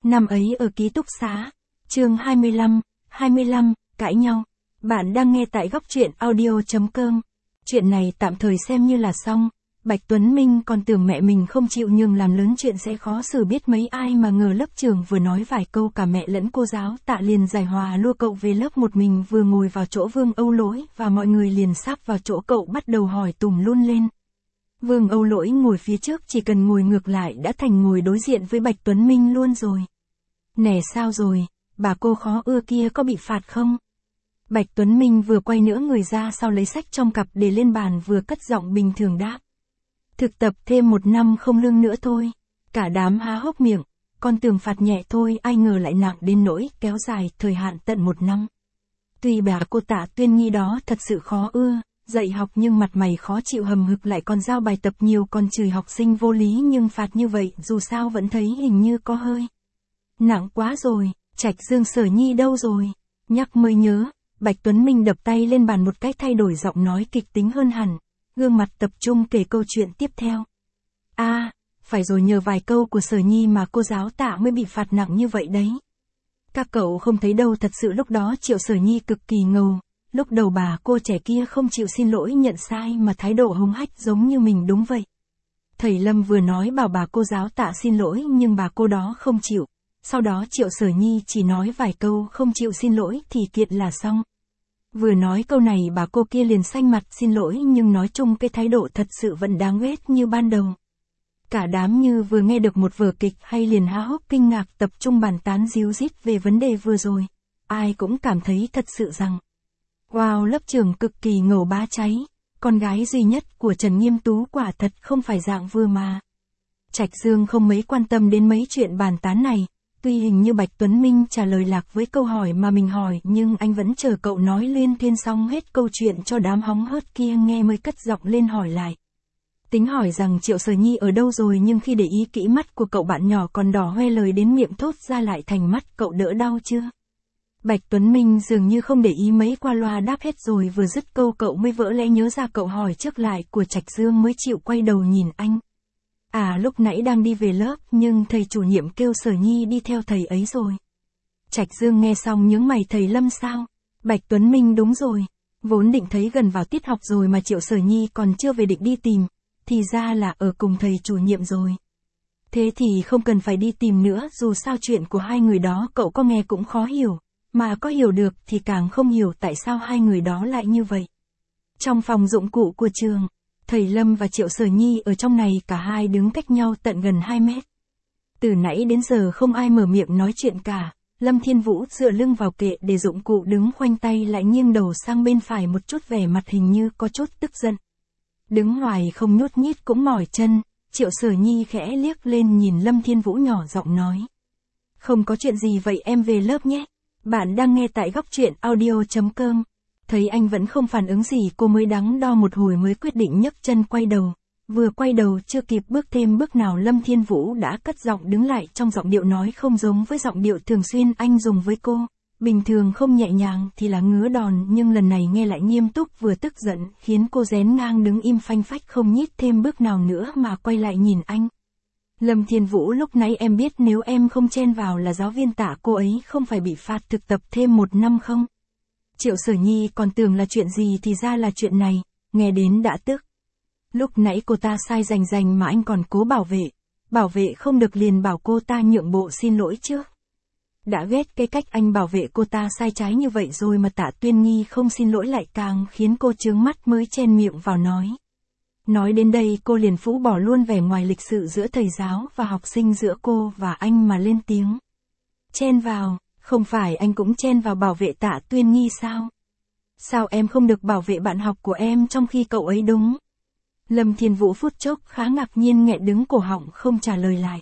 Năm ấy ở ký túc xá, chương 25, cãi nhau. Bạn đang nghe tại góc truyện audio.com. Chuyện này tạm thời xem như là xong. Bạch Tuấn Minh còn tưởng mẹ mình không chịu nhường làm lớn chuyện sẽ khó xử biết mấy ai mà ngờ lớp trưởng vừa nói vài câu cả mẹ lẫn cô giáo Tạ liền giải hòa lua cậu về lớp một mình vừa ngồi vào chỗ Vương Âu Lỗi và mọi người liền sáp vào chỗ cậu bắt đầu hỏi tùm luôn lên. Vương Âu Lỗi ngồi phía trước chỉ cần ngồi ngược lại đã thành ngồi đối diện với Bạch Tuấn Minh luôn rồi. Nè sao rồi, bà cô khó ưa kia có bị phạt không? Bạch Tuấn Minh vừa quay nửa người ra sau lấy sách trong cặp để lên bàn vừa cất giọng bình thường đáp. Thực tập thêm 1 năm không lương nữa thôi. Cả đám há hốc miệng, con tưởng phạt nhẹ thôi ai ngờ lại nặng đến nỗi kéo dài thời hạn tận 1 năm. Tuy bà cô Tạ Tuyên Nghi đó thật sự khó ưa, dạy học nhưng mặt mày khó chịu hầm hực lại còn giao bài tập nhiều còn chửi học sinh vô lý nhưng phạt như vậy dù sao vẫn thấy hình như có hơi nặng quá rồi. Trạch Dương Sở Nhi đâu rồi? Nhắc mới nhớ, Bạch Tuấn Minh đập tay lên bàn một cách thay đổi giọng nói kịch tính hơn hẳn, gương mặt tập trung kể câu chuyện tiếp theo. Phải rồi nhờ vài câu của Sở Nhi mà cô giáo Tạ mới bị phạt nặng như vậy đấy. Các cậu không thấy đâu thật sự lúc đó Triệu Sở Nhi cực kỳ ngầu, lúc đầu bà cô trẻ kia không chịu xin lỗi nhận sai mà thái độ hung hách giống như mình đúng vậy. Thầy Lâm vừa nói bảo bà cô giáo Tạ xin lỗi nhưng bà cô đó không chịu. Sau đó Triệu Sở Nhi chỉ nói vài câu không chịu xin lỗi thì kiện là xong. Vừa nói câu này bà cô kia liền xanh mặt xin lỗi nhưng nói chung cái thái độ thật sự vẫn đáng ghét như ban đầu. Cả đám như vừa nghe được một vở kịch hay liền há hốc kinh ngạc tập trung bàn tán díu dít về vấn đề vừa rồi. Ai cũng cảm thấy thật sự rằng wow, lớp trưởng cực kỳ ngầu bá cháy, con gái duy nhất của Trần Nghiêm Tú quả thật không phải dạng vừa mà. Trạch Dương không mấy quan tâm đến mấy chuyện bàn tán này. Tuy hình như Bạch Tuấn Minh trả lời lạc với câu hỏi mà mình hỏi nhưng anh vẫn chờ cậu nói liên thuyên xong hết câu chuyện cho đám hóng hớt kia nghe mới cất giọng lên hỏi lại. Tính hỏi rằng Triệu Sở Nhi ở đâu rồi nhưng khi để ý kỹ mắt của cậu bạn nhỏ còn đỏ hoe lời đến miệng thốt ra lại thành mắt cậu đỡ đau chưa? Bạch Tuấn Minh dường như không để ý mấy qua loa đáp hết rồi vừa dứt câu cậu mới vỡ lẽ nhớ ra cậu hỏi trước lại của Trạch Dương mới chịu quay đầu nhìn anh. Lúc nãy đang đi về lớp nhưng thầy chủ nhiệm kêu Sở Nhi đi theo thầy ấy rồi. Trạch Dương nghe xong nhướng mày thầy Lâm sao? Bạch Tuấn Minh đúng rồi. Vốn định thấy gần vào tiết học rồi mà Triệu Sở Nhi còn chưa về định đi tìm. Thì ra là ở cùng thầy chủ nhiệm rồi. Thế thì không cần phải đi tìm nữa dù sao chuyện của hai người đó cậu có nghe cũng khó hiểu. Mà có hiểu được thì càng không hiểu tại sao hai người đó lại như vậy. Trong phòng dụng cụ của trường. Thầy Lâm và Triệu Sở Nhi ở trong này cả hai đứng cách nhau tận gần 2 mét. Từ nãy đến giờ không ai mở miệng nói chuyện cả, Lâm Thiên Vũ dựa lưng vào kệ để dụng cụ đứng khoanh tay lại nghiêng đầu sang bên phải một chút vẻ mặt hình như có chút tức giận. Đứng hoài không nhút nhít cũng mỏi chân, Triệu Sở Nhi khẽ liếc lên nhìn Lâm Thiên Vũ nhỏ giọng nói. Không có chuyện gì vậy em về lớp nhé, bạn đang nghe tại góc truyện audio.com. Thấy anh vẫn không phản ứng gì cô mới đắn đo một hồi mới quyết định nhấc chân quay đầu. Vừa quay đầu chưa kịp bước thêm bước nào Lâm Thiên Vũ đã cất giọng đứng lại trong giọng điệu nói không giống với giọng điệu thường xuyên anh dùng với cô. Bình thường không nhẹ nhàng thì là ngứa đòn nhưng lần này nghe lại nghiêm túc vừa tức giận khiến cô rén ngang đứng im phanh phách không nhích thêm bước nào nữa mà quay lại nhìn anh. Lâm Thiên Vũ lúc nãy em biết nếu em không chen vào là giáo viên Tạ cô ấy không phải bị phạt thực tập thêm 1 năm không? Triệu Sở Nhi còn tưởng là chuyện gì thì ra là chuyện này, nghe đến đã tức. Lúc nãy cô ta sai rành mà anh còn cố bảo vệ không được liền bảo cô ta nhượng bộ xin lỗi chứ. Đã ghét cái cách anh bảo vệ cô ta sai trái như vậy rồi mà Tạ Tuyên Nghi không xin lỗi lại càng khiến cô chướng mắt mới chen miệng vào nói. Nói đến đây cô liền phũ bỏ luôn vẻ ngoài lịch sự giữa thầy giáo và học sinh giữa cô và anh mà lên tiếng. Chen vào. Không phải anh cũng chen vào bảo vệ Tạ Tuyên Nghi sao? Sao em không được bảo vệ bạn học của em trong khi cậu ấy đúng? Lâm Thiên Vũ phút chốc khá ngạc nhiên nghẹn đứng cổ họng không trả lời lại.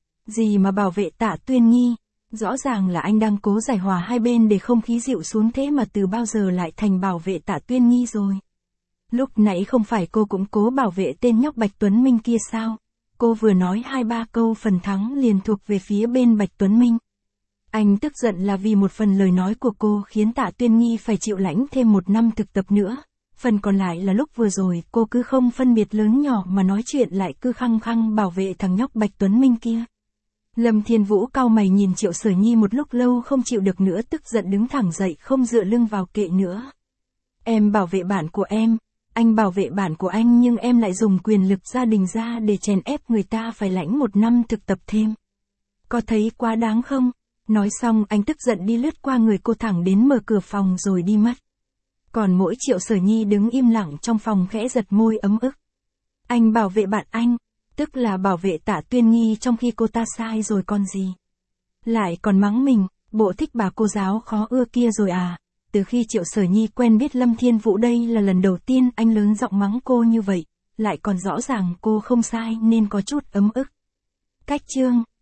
Gì mà bảo vệ Tạ Tuyên Nghi? Rõ ràng là anh đang cố giải hòa hai bên để không khí dịu xuống thế mà từ bao giờ lại thành bảo vệ Tạ Tuyên Nghi rồi? Lúc nãy không phải cô cũng cố bảo vệ tên nhóc Bạch Tuấn Minh kia sao? Cô vừa nói 2-3 câu phần thắng liền thuộc về phía bên Bạch Tuấn Minh. Anh tức giận là vì một phần lời nói của cô khiến Tạ Tuyên Nghi phải chịu lãnh thêm 1 năm thực tập nữa. Phần còn lại là lúc vừa rồi cô cứ không phân biệt lớn nhỏ mà nói chuyện lại cứ khăng khăng bảo vệ thằng nhóc Bạch Tuấn Minh kia. Lâm Thiên Vũ cau mày nhìn Triệu Sở Nhi một lúc lâu không chịu được nữa, tức giận đứng thẳng dậy không dựa lưng vào kệ nữa. Em bảo vệ bạn của em, anh bảo vệ bạn của anh, nhưng em lại dùng quyền lực gia đình ra để chèn ép người ta phải lãnh 1 năm thực tập thêm. Có thấy quá đáng không? Nói xong anh tức giận đi lướt qua người cô thẳng đến mở cửa phòng rồi đi mất. Còn mỗi Triệu Sở Nhi đứng im lặng trong phòng khẽ giật môi ấm ức. Anh bảo vệ bạn anh, tức là bảo vệ Tạ Tuyên Nghi trong khi cô ta sai rồi còn gì. Lại còn mắng mình, bộ thích bà cô giáo khó ưa kia rồi à. Từ khi Triệu Sở Nhi quen biết Lâm Thiên Vũ đây là lần đầu tiên anh lớn giọng mắng cô như vậy, lại còn rõ ràng cô không sai nên có chút ấm ức. Cách chương